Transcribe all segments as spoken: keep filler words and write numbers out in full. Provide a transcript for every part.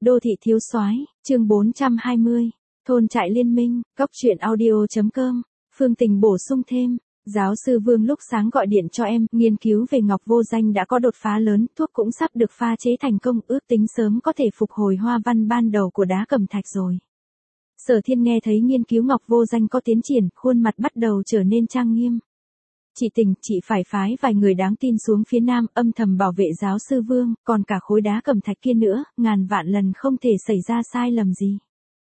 Đô thị thiếu soái, chương bốn trăm hai mươi, thôn trại liên minh, góc truyện audio.com, Phương Tình bổ sung thêm, giáo sư Vương lúc sáng gọi điện cho em, nghiên cứu về ngọc vô danh đã có đột phá lớn, thuốc cũng sắp được pha chế thành công, ước tính sớm có thể phục hồi hoa văn ban đầu của đá cẩm thạch rồi. Sở Thiên nghe thấy nghiên cứu ngọc vô danh có tiến triển, khuôn mặt bắt đầu trở nên trang nghiêm. Chị Tình, chị phải phái vài người đáng tin xuống phía nam, âm thầm bảo vệ giáo sư Vương, còn cả khối đá cẩm thạch kia nữa, ngàn vạn lần không thể xảy ra sai lầm gì.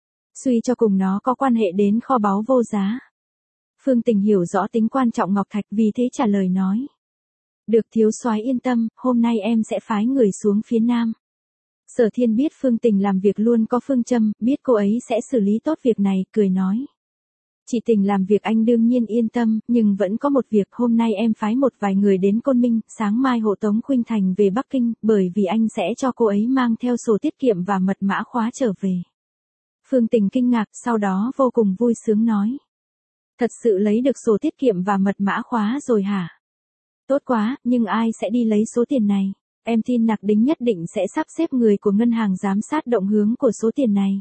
Suy cho cùng nó có quan hệ đến kho báu vô giá. Phương Tình hiểu rõ tính quan trọng ngọc thạch, vì thế trả lời nói. Được thiếu soái yên tâm, hôm nay em sẽ phái người xuống phía nam. Sở Thiên biết Phương Tình làm việc luôn có phương châm, biết cô ấy sẽ xử lý tốt việc này, cười nói. Chị Tình làm việc anh đương nhiên yên tâm, nhưng vẫn có một việc, hôm nay em phái một vài người đến Côn Minh, sáng mai hộ tống Khuynh Thành về Bắc Kinh, bởi vì anh sẽ cho cô ấy mang theo sổ tiết kiệm và mật mã khóa trở về. Phương Tình kinh ngạc, sau đó vô cùng vui sướng nói. Thật sự lấy được sổ tiết kiệm và mật mã khóa rồi hả? Tốt quá, nhưng ai sẽ đi lấy số tiền này? Em tin Nặc Đính nhất định sẽ sắp xếp người của ngân hàng giám sát động hướng của số tiền này.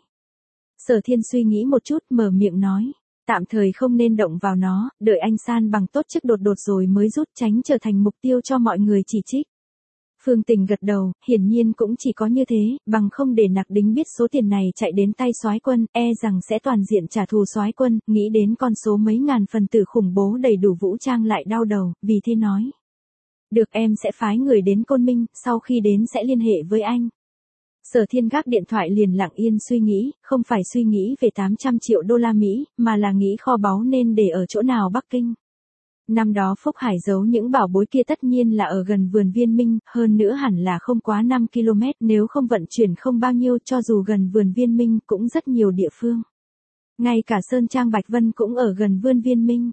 Sở Thiên suy nghĩ một chút, mở miệng nói. Tạm thời không nên động vào nó, đợi anh san bằng tốt chức đột đột rồi mới rút, tránh trở thành mục tiêu cho mọi người chỉ trích. Phương Tình gật đầu, hiển nhiên cũng chỉ có như thế, bằng không để Nặc Đính biết số tiền này chạy đến tay soái quân, e rằng sẽ toàn diện trả thù soái quân, nghĩ đến con số mấy ngàn phần tử khủng bố đầy đủ vũ trang lại đau đầu, vì thế nói. Được, em sẽ phái người đến Côn Minh, sau khi đến sẽ liên hệ với anh. Sở Thiên gác điện thoại liền lặng yên suy nghĩ, không phải suy nghĩ về tám trăm triệu đô la Mỹ, mà là nghĩ kho báu nên để ở chỗ nào Bắc Kinh. Năm đó Phúc Hải giấu những bảo bối kia tất nhiên là ở gần vườn Viên Minh, hơn nữa hẳn là không quá năm ki lô mét, nếu không vận chuyển không bao nhiêu, cho dù gần vườn Viên Minh cũng rất nhiều địa phương. Ngay cả Sơn Trang Bạch Vân cũng ở gần vườn Viên Minh.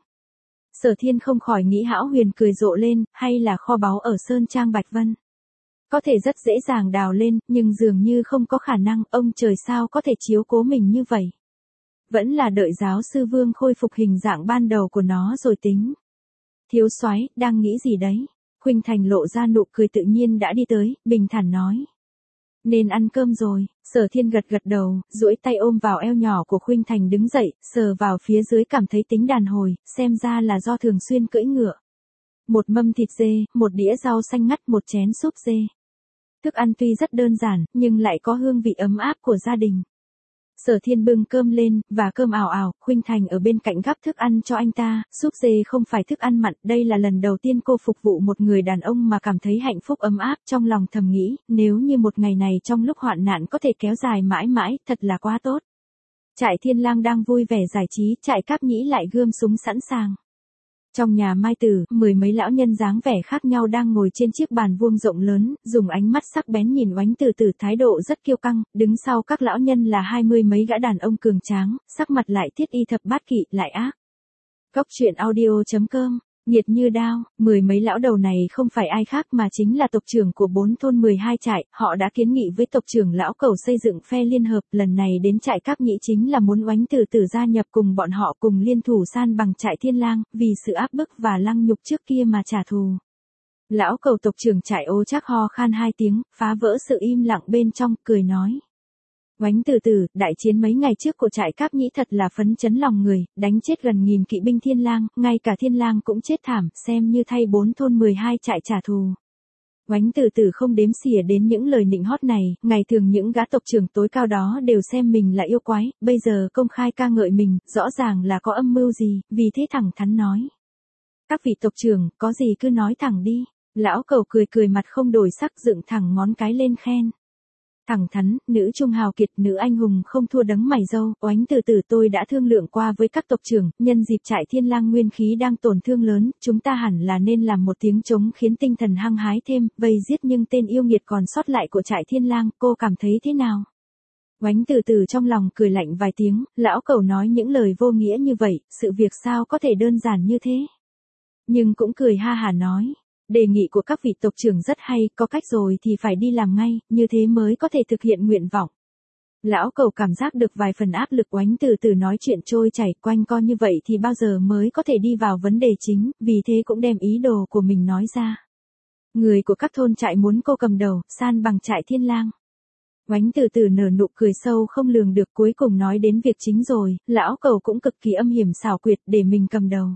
Sở Thiên không khỏi nghĩ hão huyền cười rộ lên, hay là kho báu ở Sơn Trang Bạch Vân. Có thể rất dễ dàng đào lên, nhưng dường như không có khả năng, ông trời sao có thể chiếu cố mình như vậy. Vẫn là đợi giáo sư Vương khôi phục hình dạng ban đầu của nó rồi tính. Thiếu soái, đang nghĩ gì đấy? Khuynh Thành lộ ra nụ cười tự nhiên đã đi tới, bình thản nói. Nên ăn cơm rồi. Sở Thiên gật gật đầu, duỗi tay ôm vào eo nhỏ của Khuynh Thành đứng dậy, sờ vào phía dưới cảm thấy tính đàn hồi, xem ra là do thường xuyên cưỡi ngựa. Một mâm thịt dê, một đĩa rau xanh ngắt, một chén súp dê. Thức ăn tuy rất đơn giản, nhưng lại có hương vị ấm áp của gia đình. Sở Thiên bưng cơm lên, và cơm ào ào, Khuynh Thành ở bên cạnh gắp thức ăn cho anh ta, súp dê không phải thức ăn mặn, đây là lần đầu tiên cô phục vụ một người đàn ông mà cảm thấy hạnh phúc ấm áp, trong lòng thầm nghĩ, nếu như một ngày này trong lúc hoạn nạn có thể kéo dài mãi mãi, thật là quá tốt. Trại Thiên Lang đang vui vẻ giải trí, Trại Cáp Nhĩ lại gươm súng sẵn sàng. Trong nhà Mai Tử, mười mấy lão nhân dáng vẻ khác nhau đang ngồi trên chiếc bàn vuông rộng lớn, dùng ánh mắt sắc bén nhìn Oánh Từ Từ, thái độ rất kiêu căng, đứng sau các lão nhân là hai mươi mấy gã đàn ông cường tráng, sắc mặt lại thiết y thập bát kỵ, lại ác. Góc truyện audio.com, nhiệt như đao, mười mấy lão đầu này không phải ai khác mà chính là tộc trưởng của bốn thôn mười hai trại, họ đã kiến nghị với tộc trưởng lão Cầu xây dựng phe liên hợp, lần này đến Trại Cáp Nhĩ chính là muốn Oánh Từ Từ gia nhập cùng bọn họ cùng liên thủ san bằng Trại Thiên Lang, vì sự áp bức và lăng nhục trước kia mà trả thù. Lão Cầu tộc trưởng Trại Ô Trác ho khan hai tiếng, phá vỡ sự im lặng bên trong, cười nói. Oánh Từ Từ, đại chiến mấy ngày trước của Trại Cáp Nhĩ thật là phấn chấn lòng người, đánh chết gần nghìn kỵ binh Thiên Lang, ngay cả Thiên Lang cũng chết thảm, xem như thay bốn thôn mười hai trại trả thù. Oánh Từ Từ không đếm xỉa đến những lời nịnh hót này, ngày thường những gã tộc trưởng tối cao đó đều xem mình là yêu quái, bây giờ công khai ca ngợi mình, rõ ràng là có âm mưu gì, vì thế thẳng thắn nói. Các vị tộc trưởng, có gì cứ nói thẳng đi. Lão Cầu cười cười mặt không đổi sắc, dựng thẳng ngón cái lên khen. Thẳng thắn, nữ trung hào kiệt, nữ anh hùng không thua đấng mày râu, Oánh Từ Từ, tôi đã thương lượng qua với các tộc trưởng, nhân dịp Trại Thiên Lang nguyên khí đang tổn thương lớn, chúng ta hẳn là nên làm một tiếng trống khiến tinh thần hăng hái thêm, vây giết nhưng tên yêu nghiệt còn sót lại của Trại Thiên Lang, cô cảm thấy thế nào? Oánh Từ Từ trong lòng cười lạnh vài tiếng, lão Cầu nói những lời vô nghĩa như vậy, sự việc sao có thể đơn giản như thế? Nhưng cũng cười ha hả nói. Đề nghị của các vị tộc trưởng rất hay, có cách rồi thì phải đi làm ngay, như thế mới có thể thực hiện nguyện vọng. Lão Cầu cảm giác được vài phần áp lực. Oánh Từ Từ nói chuyện trôi chảy quanh co như vậy thì bao giờ mới có thể đi vào vấn đề chính, vì thế cũng đem ý đồ của mình nói ra. Người của các thôn trại muốn cô cầm đầu, san bằng Trại Thiên Lang. Oánh từ từ nở nụ cười sâu không lường được, cuối cùng nói đến việc chính rồi, lão Cẩu cũng cực kỳ âm hiểm xảo quyệt để mình cầm đầu.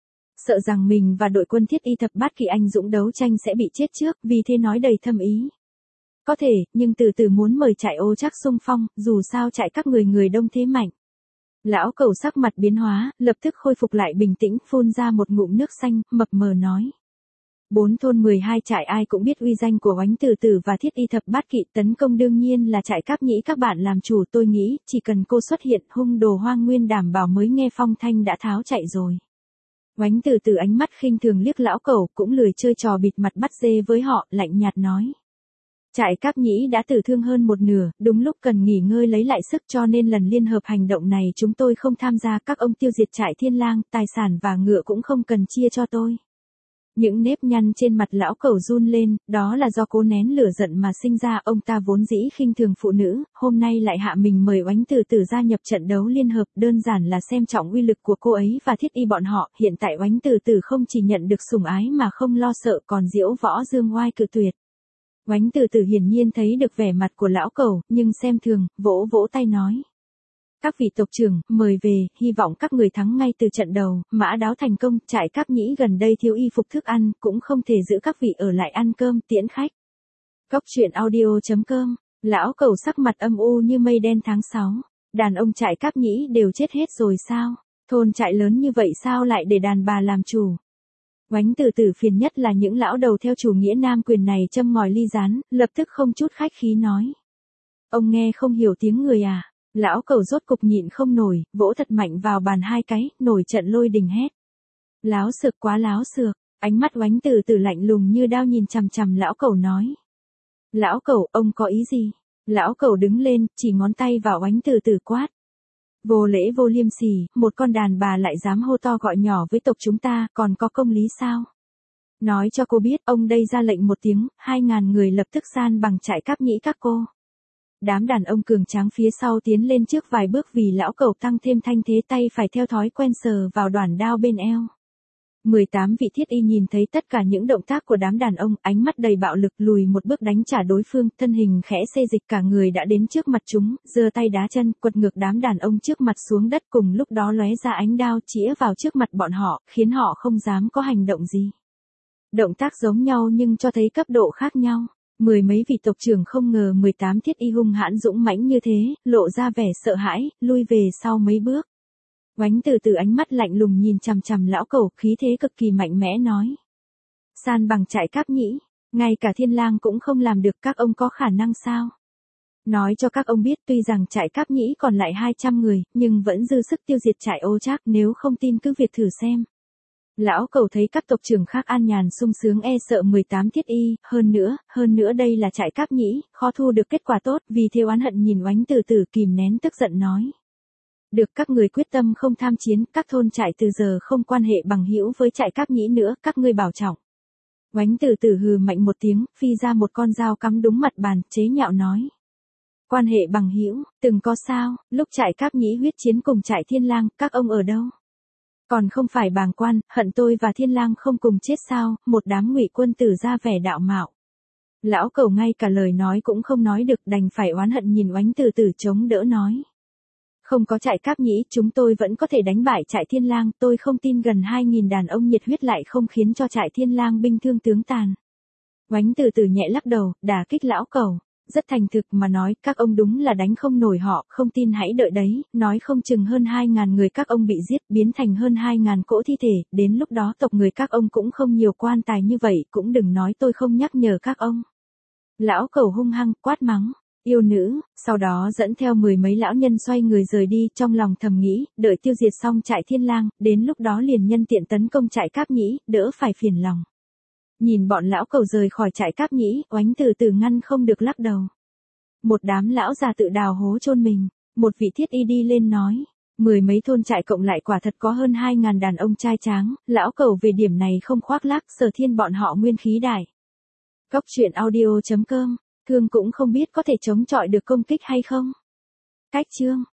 Sợ rằng mình và đội quân Thiết Y thập bát kỵ anh dũng đấu tranh sẽ bị chết trước, vì thế nói đầy thâm ý. Có thể, nhưng từ từ muốn mời trại Ô Trác xung phong, dù sao trại các người người đông thế mạnh. Lão Cẩu sắc mặt biến hóa, lập tức khôi phục lại bình tĩnh, phun ra một ngụm nước xanh, mập mờ nói. Bốn thôn mười hai trại ai cũng biết uy danh của Oánh từ từ và Thiết Y thập bát kỵ, tấn công đương nhiên là trại Cáp Nhĩ các bạn làm chủ, tôi nghĩ, chỉ cần cô xuất hiện, hung đồ Hoang Nguyên đảm bảo mới nghe phong thanh đã tháo chạy rồi. Oánh từ từ ánh mắt khinh thường liếc lão Cẩu, cũng lười chơi trò bịt mặt bắt dê với họ, lạnh nhạt nói. Trại Cáp Nhĩ đã tử thương hơn một nửa, đúng lúc cần nghỉ ngơi lấy lại sức, cho nên lần liên hợp hành động này chúng tôi không tham gia, các ông tiêu diệt trại Thiên Lang, tài sản và ngựa cũng không cần chia cho tôi. Những nếp nhăn trên mặt lão Cẩu run lên, đó là do cố nén lửa giận mà sinh ra, ông ta vốn dĩ khinh thường phụ nữ, hôm nay lại hạ mình mời Oánh từ từ gia nhập trận đấu liên hợp, đơn giản là xem trọng uy lực của cô ấy và Thiết Y bọn họ, hiện tại Oánh từ từ không chỉ nhận được sủng ái mà không lo sợ còn diễu võ dương oai cự tuyệt. Oánh từ từ hiển nhiên thấy được vẻ mặt của lão Cẩu, nhưng xem thường, vỗ vỗ tay nói. Các vị tộc trưởng, mời về, hy vọng các người thắng ngay từ trận đầu, mã đáo thành công, trại Cáp Nhĩ gần đây thiếu y phục thức ăn, cũng không thể giữ các vị ở lại ăn cơm, tiễn khách. Cốc truyện audio chấm com, lão Cẩu sắc mặt âm u như mây đen tháng sáu, đàn ông trại Cáp Nhĩ đều chết hết rồi sao, thôn trại lớn như vậy sao lại để đàn bà làm chủ. Oánh từ từ phiền nhất là những lão đầu theo chủ nghĩa nam quyền này châm ngòi ly gián, lập tức không chút khách khí nói. Ông nghe không hiểu tiếng người à? Lão Cẩu rốt cục nhịn không nổi, vỗ thật mạnh vào bàn hai cái, nổi trận lôi đình hét. Láo xược quá láo xược, ánh mắt Oánh từ từ lạnh lùng như đao nhìn chằm chằm lão Cẩu nói. Lão Cẩu, ông có ý gì? Lão Cẩu đứng lên, chỉ ngón tay vào Oánh từ từ quát. Vô lễ vô liêm sỉ, một con đàn bà lại dám hô to gọi nhỏ với tộc chúng ta, còn có công lý sao? Nói cho cô biết, ông đây ra lệnh một tiếng, hai ngàn người lập tức san bằng trại Cáp Nhĩ các cô. Đám đàn ông cường tráng phía sau tiến lên trước vài bước vì lão Cẩu tăng thêm thanh thế, tay phải theo thói quen sờ vào đoản đao bên eo. mười tám vị Thiết Y nhìn thấy tất cả những động tác của đám đàn ông, ánh mắt đầy bạo lực lùi một bước đánh trả đối phương, thân hình khẽ xê dịch cả người đã đến trước mặt chúng, giơ tay đá chân, quật ngược đám đàn ông trước mặt xuống đất, cùng lúc đó lóe ra ánh đao chĩa vào trước mặt bọn họ, khiến họ không dám có hành động gì. Động tác giống nhau nhưng cho thấy cấp độ khác nhau. Mười mấy vị tộc trưởng không ngờ mười tám Thiết Y hung hãn dũng mãnh như thế, lộ ra vẻ sợ hãi, lui về sau mấy bước. Oánh từ từ ánh mắt lạnh lùng nhìn chằm chằm lão Cẩu, khí thế cực kỳ mạnh mẽ nói. San bằng trại Cáp Nhĩ, ngay cả Thiên Lang cũng không làm được, các ông có khả năng sao? Nói cho các ông biết, tuy rằng trại Cáp Nhĩ còn lại hai trăm người, nhưng vẫn dư sức tiêu diệt trại Ô Trác, nếu không tin cứ việc thử xem. Lão Cẩu thấy các tộc trưởng khác an nhàn sung sướng e sợ mười tám Thiết Y, hơn nữa, hơn nữa đây là trại Cáp Nhĩ, khó thu được kết quả tốt, vì thế oán hận nhìn Oánh từ từ kìm nén tức giận nói. Được, các người quyết tâm không tham chiến, các thôn trại từ giờ không quan hệ bằng hữu với trại Cáp Nhĩ nữa, các ngươi bảo trọng. Oánh từ từ hừ mạnh một tiếng, phi ra một con dao cắm đúng mặt bàn, chế nhạo nói. Quan hệ bằng hữu, từng có sao, lúc trại Cáp Nhĩ huyết chiến cùng trại Thiên Lang, các ông ở đâu? Còn không phải bàng quan, hận tôi và Thiên Lang không cùng chết sao, một đám ngụy quân tử ra vẻ đạo mạo. Lão Cẩu ngay cả lời nói cũng không nói được, đành phải oán hận nhìn Oánh từ từ chống đỡ nói. Không có trại Cáp Nhĩ, chúng tôi vẫn có thể đánh bại trại Thiên Lang, tôi không tin gần hai nghìn đàn ông nhiệt huyết lại không khiến cho trại Thiên Lang binh thương tướng tàn. Oánh từ từ nhẹ lắc đầu, đả kích lão Cẩu. Rất thành thực mà nói, các ông đúng là đánh không nổi họ, không tin hãy đợi đấy, nói không chừng hơn hai ngàn người các ông bị giết, biến thành hơn hai ngàn cỗ thi thể, đến lúc đó tộc người các ông cũng không nhiều quan tài như vậy, cũng đừng nói tôi không nhắc nhở các ông. Lão Cẩu hung hăng, quát mắng, yêu nữ, sau đó dẫn theo mười mấy lão nhân xoay người rời đi, trong lòng thầm nghĩ, đợi tiêu diệt xong trại Thiên Lang, đến lúc đó liền nhân tiện tấn công trại Cáp Nhĩ, đỡ phải phiền lòng. Nhìn bọn lão Cẩu rời khỏi trại Cáp Nhĩ, Oánh từ từ ngăn không được lắc đầu. Một đám lão già tự đào hố chôn mình, một vị Thiết Y đi lên nói. Mười mấy thôn trại cộng lại quả thật có hơn hai ngàn đàn ông trai tráng, lão Cẩu về điểm này không khoác lác, Sở Thiên bọn họ nguyên khí đại. Cốc truyện audio chấm com, thương cũng không biết có thể chống chọi được công kích hay không. Cách chương.